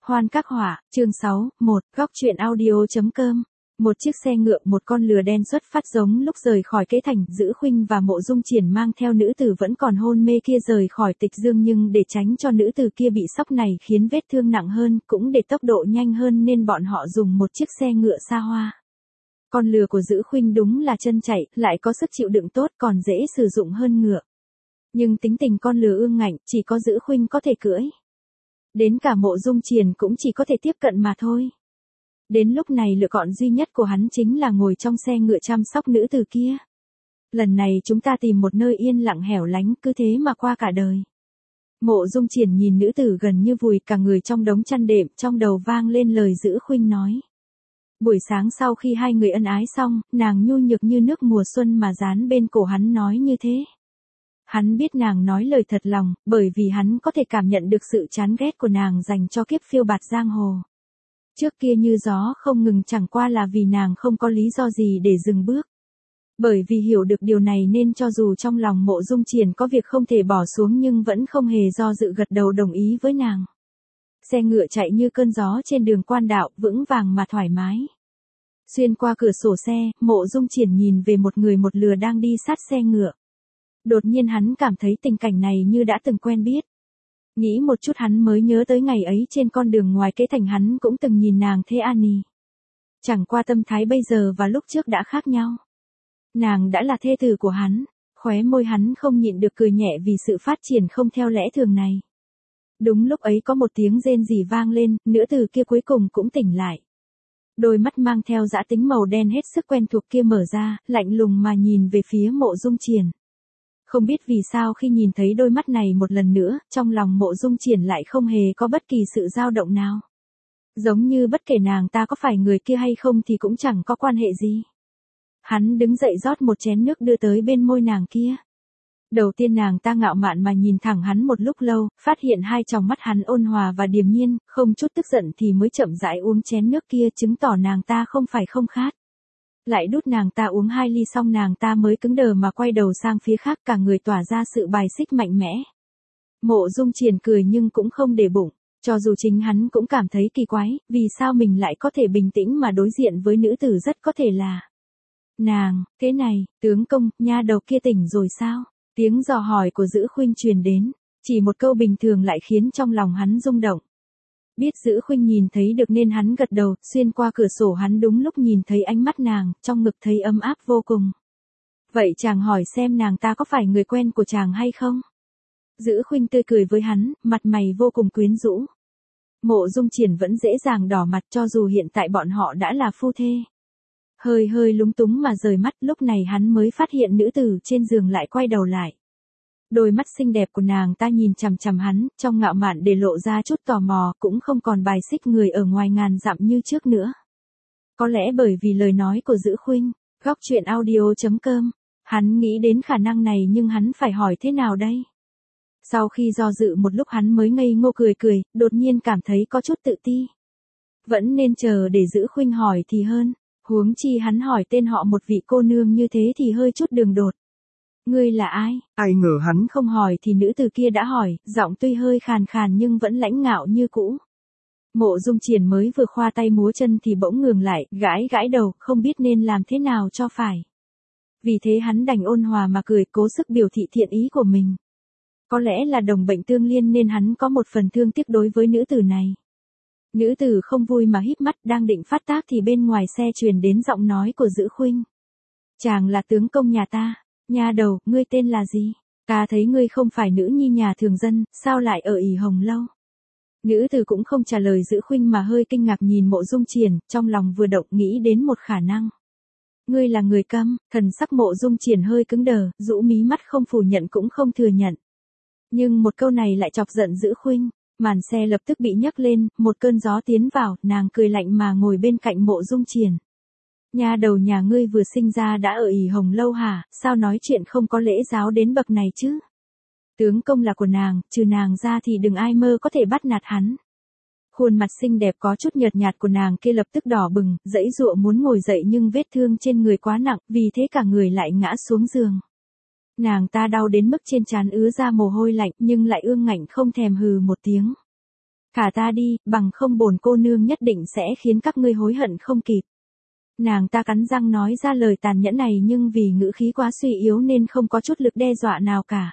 Hoan Các Họa, chương 6, 1, góc truyện audio.com. Một chiếc xe ngựa, một con lừa đen xuất phát giống lúc rời khỏi Kế Thành, Dữ Khuynh và Mộ Dung Triển mang theo nữ tử vẫn còn hôn mê kia rời khỏi Tịch Dương, nhưng để tránh cho nữ tử kia bị sốc này khiến vết thương nặng hơn, cũng để tốc độ nhanh hơn nên bọn họ dùng một chiếc xe ngựa xa hoa. Con lừa của Dữ Khuynh đúng là chân chạy, lại có sức chịu đựng tốt, còn dễ sử dụng hơn ngựa. Nhưng tính tình con lừa ương ngạnh, chỉ có Dữ Khuynh có thể cưỡi. Đến cả Mộ Dung Triển cũng chỉ có thể tiếp cận mà thôi. Đến lúc này lựa chọn duy nhất của hắn chính là ngồi trong xe ngựa chăm sóc nữ tử kia. Lần này chúng ta tìm một nơi yên lặng hẻo lánh, cứ thế mà qua cả đời. Mộ Dung Triển nhìn nữ tử gần như vùi cả người trong đống chăn đệm, trong đầu vang lên lời Dữ Khuynh nói. Buổi sáng sau khi hai người ân ái xong, nàng nhu nhược như nước mùa xuân mà dán bên cổ hắn nói như thế. Hắn biết nàng nói lời thật lòng, bởi vì hắn có thể cảm nhận được sự chán ghét của nàng dành cho kiếp phiêu bạt giang hồ. Trước kia như gió không ngừng chẳng qua là vì nàng không có lý do gì để dừng bước. Bởi vì hiểu được điều này nên cho dù trong lòng Mộ Dung Triển có việc không thể bỏ xuống nhưng vẫn không hề do dự gật đầu đồng ý với nàng. Xe ngựa chạy như cơn gió trên đường quan đạo, vững vàng mà thoải mái. Xuyên qua cửa sổ xe, Mộ Dung Triển nhìn về một người một lừa đang đi sát xe ngựa. Đột nhiên hắn cảm thấy tình cảnh này như đã từng quen biết. Nghĩ một chút hắn mới nhớ tới ngày ấy trên con đường ngoài Kế Thành hắn cũng từng nhìn nàng thế Ani. Chẳng qua tâm thái bây giờ và lúc trước đã khác nhau. Nàng đã là thê tử của hắn, khóe môi hắn không nhịn được cười nhẹ vì sự phát triển không theo lẽ thường này. Đúng lúc ấy có một tiếng rên rỉ vang lên, nữ tử kia cuối cùng cũng tỉnh lại. Đôi mắt mang theo dã tính màu đen hết sức quen thuộc kia mở ra, lạnh lùng mà nhìn về phía Mộ Dung Triển. Không biết vì sao khi nhìn thấy đôi mắt này một lần nữa, trong lòng Mộ Dung Triển lại không hề có bất kỳ sự dao động nào. Giống như bất kể nàng ta có phải người kia hay không thì cũng chẳng có quan hệ gì. Hắn đứng dậy rót một chén nước đưa tới bên môi nàng kia. Đầu tiên nàng ta ngạo mạn mà nhìn thẳng hắn một lúc lâu, phát hiện hai tròng mắt hắn ôn hòa và điềm nhiên, không chút tức giận thì mới chậm rãi uống chén nước kia, chứng tỏ nàng ta không phải không khát. Lại đút nàng ta uống 2 ly xong nàng ta mới cứng đờ mà quay đầu sang phía khác, cả người tỏa ra sự bài xích mạnh mẽ. Mộ Dung Triển cười nhưng cũng không để bụng, cho dù chính hắn cũng cảm thấy kỳ quái, vì sao mình lại có thể bình tĩnh mà đối diện với nữ tử rất có thể là nàng. Thế này, tướng công, nha đầu kia tỉnh rồi sao? Tiếng dò hỏi của Dữ Khuynh truyền đến, chỉ một câu bình thường lại khiến trong lòng hắn rung động. Biết Dữ Khuynh nhìn thấy được nên hắn gật đầu, xuyên qua cửa sổ hắn đúng lúc nhìn thấy ánh mắt nàng, trong ngực thấy ấm áp vô cùng. Vậy chàng hỏi xem nàng ta có phải người quen của chàng hay không? Dữ Khuynh tươi cười với hắn, mặt mày vô cùng quyến rũ. Mộ Dung Triển vẫn dễ dàng đỏ mặt cho dù hiện tại bọn họ đã là phu thê. Hơi lúng túng mà rời mắt, lúc này hắn mới phát hiện nữ tử trên giường lại quay đầu lại. Đôi mắt xinh đẹp của nàng ta nhìn chằm chằm hắn, trong ngạo mạn để lộ ra chút tò mò, cũng không còn bài xích người ở ngoài ngàn dặm như trước nữa. Có lẽ bởi vì lời nói của Dữ Khuynh, góc truyện audio.com, hắn nghĩ đến khả năng này nhưng hắn phải hỏi thế nào đây? Sau khi do dự một lúc hắn mới ngây ngô cười, đột nhiên cảm thấy có chút tự ti. Vẫn nên chờ để Dữ Khuynh hỏi thì hơn, huống chi hắn hỏi tên họ một vị cô nương như thế thì hơi chút đường đột. Ngươi là ai? Ai ngờ hắn không hỏi thì nữ tử kia đã hỏi, giọng tuy hơi khàn khàn nhưng vẫn lãnh ngạo như cũ. Mộ Dung Triển mới vừa khoa tay múa chân thì bỗng ngừng lại, gãi đầu, không biết nên làm thế nào cho phải. Vì thế hắn đành ôn hòa mà cười, cố sức biểu thị thiện ý của mình. Có lẽ là đồng bệnh tương liên nên hắn có một phần thương tiếc đối với nữ tử này. Nữ tử không vui mà híp mắt, đang định phát tác thì bên ngoài xe truyền đến giọng nói của Dữ Khuynh. Chàng là tướng công nhà ta. Nha đầu, ngươi tên là gì? Ta thấy ngươi không phải nữ nhi nhà thường dân, sao lại ở ỷ Hồng Lâu? Nữ tử cũng không trả lời Dữ Khuynh mà hơi kinh ngạc nhìn Mộ Dung Triển, trong lòng vừa động nghĩ đến một khả năng. Ngươi là người Câm? Thần sắc Mộ Dung Triển hơi cứng đờ, rũ mí mắt không phủ nhận cũng không thừa nhận. Nhưng một câu này lại chọc giận Dữ Khuynh, màn xe lập tức bị nhấc lên, một cơn gió tiến vào, nàng cười lạnh mà ngồi bên cạnh Mộ Dung Triển. Nha đầu nhà ngươi vừa sinh ra đã ở ỷ Hồng Lâu hả, sao nói chuyện không có lễ giáo đến bậc này chứ? Tướng công là của nàng, trừ nàng ra thì đừng ai mơ có thể bắt nạt hắn. Khuôn mặt xinh đẹp có chút nhợt nhạt của nàng kia lập tức đỏ bừng, giãy giụa muốn ngồi dậy nhưng vết thương trên người quá nặng, vì thế cả người lại ngã xuống giường. Nàng ta đau đến mức trên trán ứa ra mồ hôi lạnh nhưng lại ương ngạnh không thèm hừ một tiếng. Thả ta đi, bằng không bổn cô nương nhất định sẽ khiến các ngươi hối hận không kịp. Nàng ta cắn răng nói ra lời tàn nhẫn này nhưng vì ngữ khí quá suy yếu nên không có chút lực đe dọa nào cả.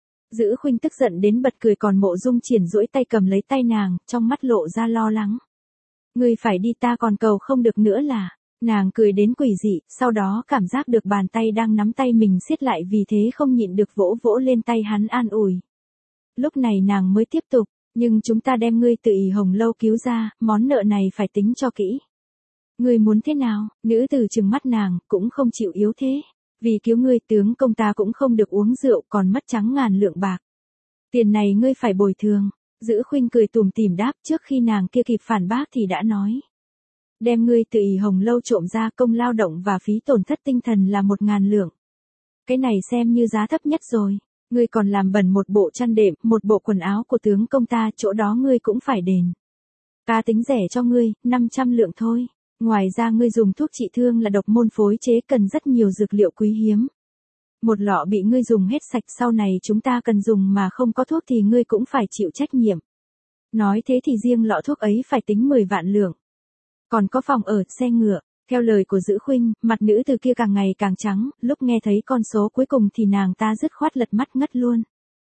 Dữ Khuynh tức giận đến bật cười còn Mộ Dung Triển duỗi tay cầm lấy tay nàng, trong mắt lộ ra lo lắng. Ngươi phải đi ta còn cầu không được nữa là. Nàng cười đến quỷ dị, sau đó cảm giác được bàn tay đang nắm tay mình siết lại vì thế không nhịn được vỗ vỗ lên tay hắn an ủi. Lúc này nàng mới tiếp tục, nhưng chúng ta đem ngươi từ ỷ Hồng Lâu cứu ra, món nợ này phải tính cho kỹ. Ngươi muốn thế nào? Nữ tử trừng mắt nàng, cũng không chịu yếu thế. Vì cứu ngươi tướng công ta cũng không được uống rượu còn mất trắng ngàn lượng bạc. Tiền này ngươi phải bồi thường. Dữ Khuynh cười tủm tỉm đáp trước khi nàng kia kịp phản bác thì đã nói. Đem ngươi từ ỷ Hồng Lâu trộm ra công lao động và phí tổn thất tinh thần là 1.000 lượng. Cái này xem như giá thấp nhất rồi. Ngươi còn làm bẩn một bộ chăn đệm, một bộ quần áo của tướng công ta, chỗ đó ngươi cũng phải đền. Ta tính rẻ cho ngươi, 500 lượng thôi. Ngoài ra ngươi dùng thuốc trị thương là độc môn phối chế cần rất nhiều dược liệu quý hiếm. Một lọ bị ngươi dùng hết sạch sau này chúng ta cần dùng mà không có thuốc thì ngươi cũng phải chịu trách nhiệm. Nói thế thì riêng lọ thuốc ấy phải tính 10 vạn lượng. Còn có phòng ở, xe ngựa. Theo lời của Dữ Khuynh, mặt nữ từ kia càng ngày càng trắng, lúc nghe thấy con số cuối cùng thì nàng ta dứt khoát lật mắt ngất luôn.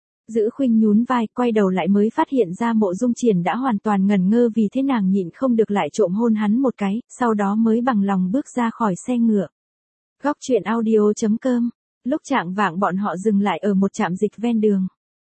Dữ Khuynh nhún vai, quay đầu lại mới phát hiện ra Mộ Dung Triển đã hoàn toàn ngẩn ngơ vì thế nàng nhịn không được lại trộm hôn hắn một cái, sau đó mới bằng lòng bước ra khỏi xe ngựa. Góc truyện audio.com. Lúc chạng vạng bọn họ dừng lại ở một trạm dịch ven đường.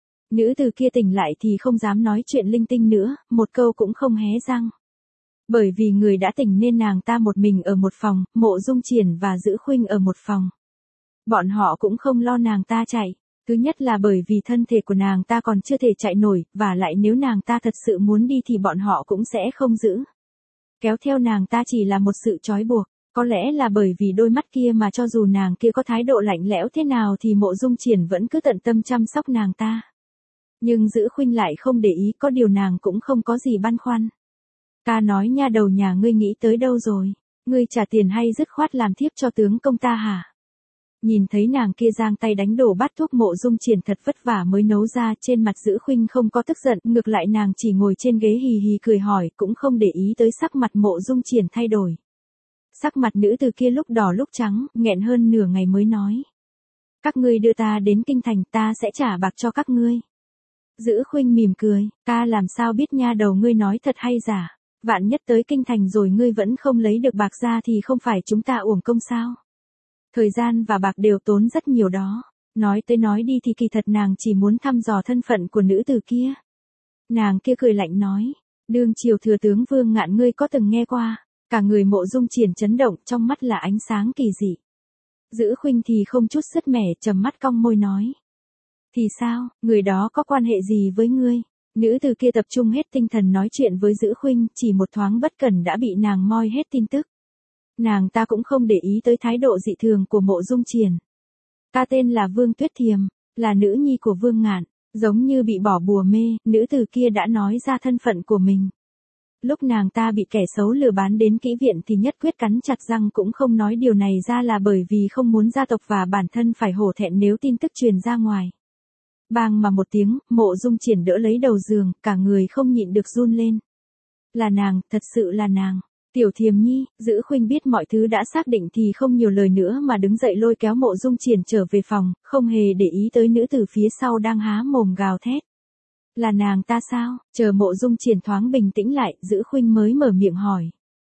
Nữ từ kia tỉnh lại thì không dám nói chuyện linh tinh nữa, một câu cũng không hé răng. Bởi vì người đã tỉnh nên nàng ta một mình ở một phòng, Mộ Dung Triển và Dữ Khuynh ở một phòng. Bọn họ cũng không lo nàng ta chạy. Thứ nhất là bởi vì thân thể của nàng ta còn chưa thể chạy nổi, và lại nếu nàng ta thật sự muốn đi thì bọn họ cũng sẽ không giữ. Kéo theo nàng ta chỉ là một sự trói buộc, có lẽ là bởi vì đôi mắt kia mà cho dù nàng kia có thái độ lạnh lẽo thế nào thì Mộ Dung Triển vẫn cứ tận tâm chăm sóc nàng ta. Nhưng Dữ Khuynh lại không để ý, có điều nàng cũng không có gì băn khoăn. Ta nói nha đầu nhà ngươi nghĩ tới đâu rồi? Ngươi trả tiền hay dứt khoát làm thiếp cho tướng công ta hả? Nhìn thấy nàng kia giang tay đánh đổ bát thuốc Mộ Dung Triển thật vất vả mới nấu ra, trên mặt Dữ Khuynh không có tức giận, ngược lại nàng chỉ ngồi trên ghế hì hì cười hỏi, cũng không để ý tới sắc mặt Mộ Dung Triển thay đổi. Sắc mặt nữ từ kia lúc đỏ lúc trắng, nghẹn hơn nửa ngày mới nói. Các ngươi đưa ta đến kinh thành ta sẽ trả bạc cho các ngươi. Dữ Khuynh mỉm cười, ta làm sao biết nha đầu ngươi nói thật hay giả, vạn nhất tới kinh thành rồi ngươi vẫn không lấy được bạc ra thì không phải chúng ta uổng công sao. Thời gian và bạc đều tốn rất nhiều đó. Nói tới nói đi thì kỳ thật nàng chỉ muốn thăm dò thân phận của nữ từ kia. Nàng kia cười lạnh nói, đương triều thừa tướng Vương Ngạn ngươi có từng nghe qua. Cả người Mộ Dung Triển chấn động, trong mắt là ánh sáng kỳ dị. Dữ Khuynh thì không chút sứt mẻ, trầm mắt cong môi nói. Thì sao, người đó có quan hệ gì với ngươi? Nữ từ kia tập trung hết tinh thần nói chuyện với Dữ Khuynh, chỉ một thoáng bất cẩn đã bị nàng moi hết tin tức. Nàng ta cũng không để ý tới thái độ dị thường của Mộ Dung Triển. Ta tên là Vương Tuyết Thiềm, là nữ nhi của Vương Ngạn, giống như bị bỏ bùa mê, nữ từ kia đã nói ra thân phận của mình. Lúc nàng ta bị kẻ xấu lừa bán đến kỹ viện thì nhất quyết cắn chặt răng cũng không nói điều này ra là bởi vì không muốn gia tộc và bản thân phải hổ thẹn nếu tin tức truyền ra ngoài. Bang mà một tiếng, Mộ Dung Triển đỡ lấy đầu giường, cả người không nhịn được run lên. Là nàng, thật sự là nàng. Tiểu Thiềm nhi, Dữ Khuynh biết mọi thứ đã xác định thì không nhiều lời nữa mà đứng dậy lôi kéo Mộ Dung Triển trở về phòng, không hề để ý tới nữ tử phía sau đang há mồm gào thét. Là nàng ta sao? Chờ Mộ Dung Triển thoáng bình tĩnh lại, Dữ Khuynh mới mở miệng hỏi.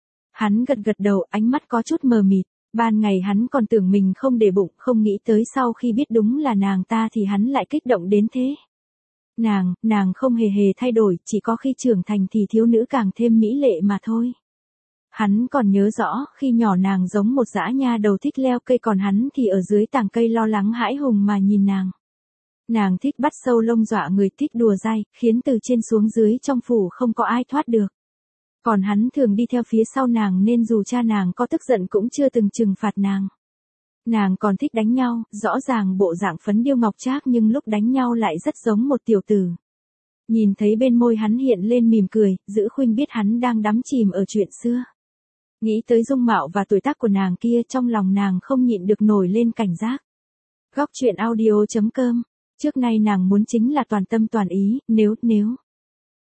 Hắn gật gật đầu, ánh mắt có chút mờ mịt. Ban ngày hắn còn tưởng mình không để bụng, không nghĩ tới sau khi biết đúng là nàng ta thì hắn lại kích động đến thế. Nàng không hề thay đổi, chỉ có khi trưởng thành thì thiếu nữ càng thêm mỹ lệ mà thôi. Hắn còn nhớ rõ, khi nhỏ nàng giống một dã nha đầu thích leo cây còn hắn thì ở dưới tàng cây lo lắng hãi hùng mà nhìn nàng. Nàng thích bắt sâu lông dọa người, thích đùa dai, khiến từ trên xuống dưới trong phủ không có ai thoát được. Còn hắn thường đi theo phía sau nàng nên dù cha nàng có tức giận cũng chưa từng trừng phạt nàng. Nàng còn thích đánh nhau, rõ ràng bộ dạng phấn điêu ngọc trác nhưng lúc đánh nhau lại rất giống một tiểu tử. Nhìn thấy bên môi hắn hiện lên mỉm cười, Dữ Khuynh biết hắn đang đắm chìm ở chuyện xưa. Nghĩ tới dung mạo và tuổi tác của nàng kia trong lòng nàng không nhịn được nổi lên cảnh giác. Góc truyện audio.com. Trước nay nàng muốn chính là toàn tâm toàn ý, nếu.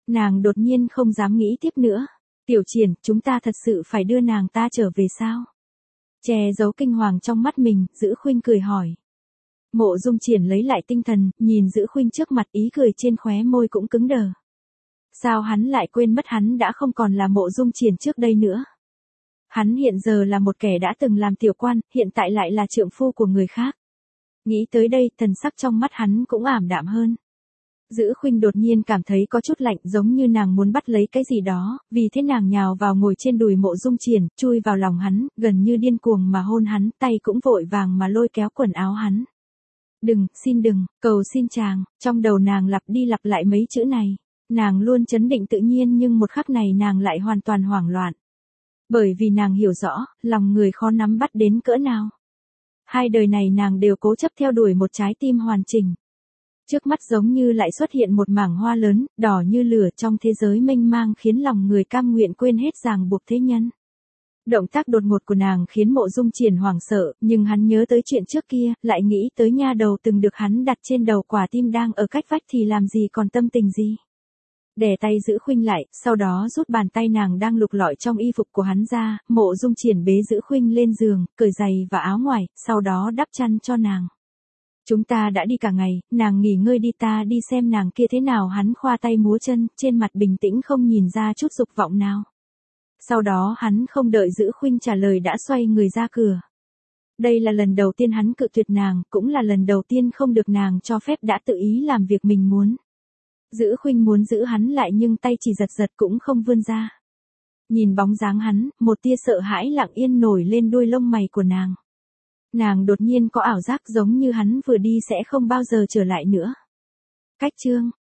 Nàng đột nhiên không dám nghĩ tiếp nữa. Tiểu Triển, chúng ta thật sự phải đưa nàng ta trở về sao? Che giấu kinh hoàng trong mắt mình, Dữ Khuynh cười hỏi. Mộ Dung Triển lấy lại tinh thần, nhìn Dữ Khuynh trước mặt, ý cười trên khóe môi cũng cứng đờ. Sao hắn lại quên mất hắn đã không còn là Mộ Dung Triển trước đây nữa? Hắn hiện giờ là một kẻ đã từng làm tiểu quan, hiện tại lại là trượng phu của người khác. Nghĩ tới đây, thần sắc trong mắt hắn cũng ảm đạm hơn. Dữ Khuynh đột nhiên cảm thấy có chút lạnh, giống như nàng muốn bắt lấy cái gì đó, vì thế nàng nhào vào ngồi trên đùi Mộ Dung Triển, chui vào lòng hắn, gần như điên cuồng mà hôn hắn, tay cũng vội vàng mà lôi kéo quần áo hắn. Đừng, xin đừng, cầu xin chàng, trong đầu nàng lặp đi lặp lại mấy chữ này. Nàng luôn trấn định tự nhiên nhưng một khắc này nàng lại hoàn toàn hoảng loạn. Bởi vì nàng hiểu rõ, lòng người khó nắm bắt đến cỡ nào. Hai đời này nàng đều cố chấp theo đuổi một trái tim hoàn chỉnh. Trước mắt giống như lại xuất hiện một mảng hoa lớn, đỏ như lửa trong thế giới mênh mang khiến lòng người cam nguyện quên hết ràng buộc thế nhân. Động tác đột ngột của nàng khiến Mộ Dung Triển hoảng sợ, nhưng hắn nhớ tới chuyện trước kia, lại nghĩ tới nha đầu từng được hắn đặt trên đầu quả tim đang ở cách vách thì làm gì còn tâm tình gì. Đè tay Dữ Khuynh lại, sau đó rút bàn tay nàng đang lục lọi trong y phục của hắn ra, Mộ Dung Triển bế Dữ Khuynh lên giường, cởi giày và áo ngoài, sau đó đắp chăn cho nàng. Chúng ta đã đi cả ngày, nàng nghỉ ngơi đi, ta đi xem nàng kia thế nào. Hắn khoa tay múa chân, trên mặt bình tĩnh không nhìn ra chút dục vọng nào. Sau đó hắn không đợi Dữ Khuynh trả lời đã xoay người ra cửa. Đây là lần đầu tiên hắn cự tuyệt nàng, cũng là lần đầu tiên không được nàng cho phép đã tự ý làm việc mình muốn. Dữ Khuynh muốn giữ hắn lại nhưng tay chỉ giật giật cũng không vươn ra. Nhìn bóng dáng hắn, một tia sợ hãi lặng yên nổi lên đuôi lông mày của nàng. Nàng đột nhiên có ảo giác giống như hắn vừa đi sẽ không bao giờ trở lại nữa. Cách chương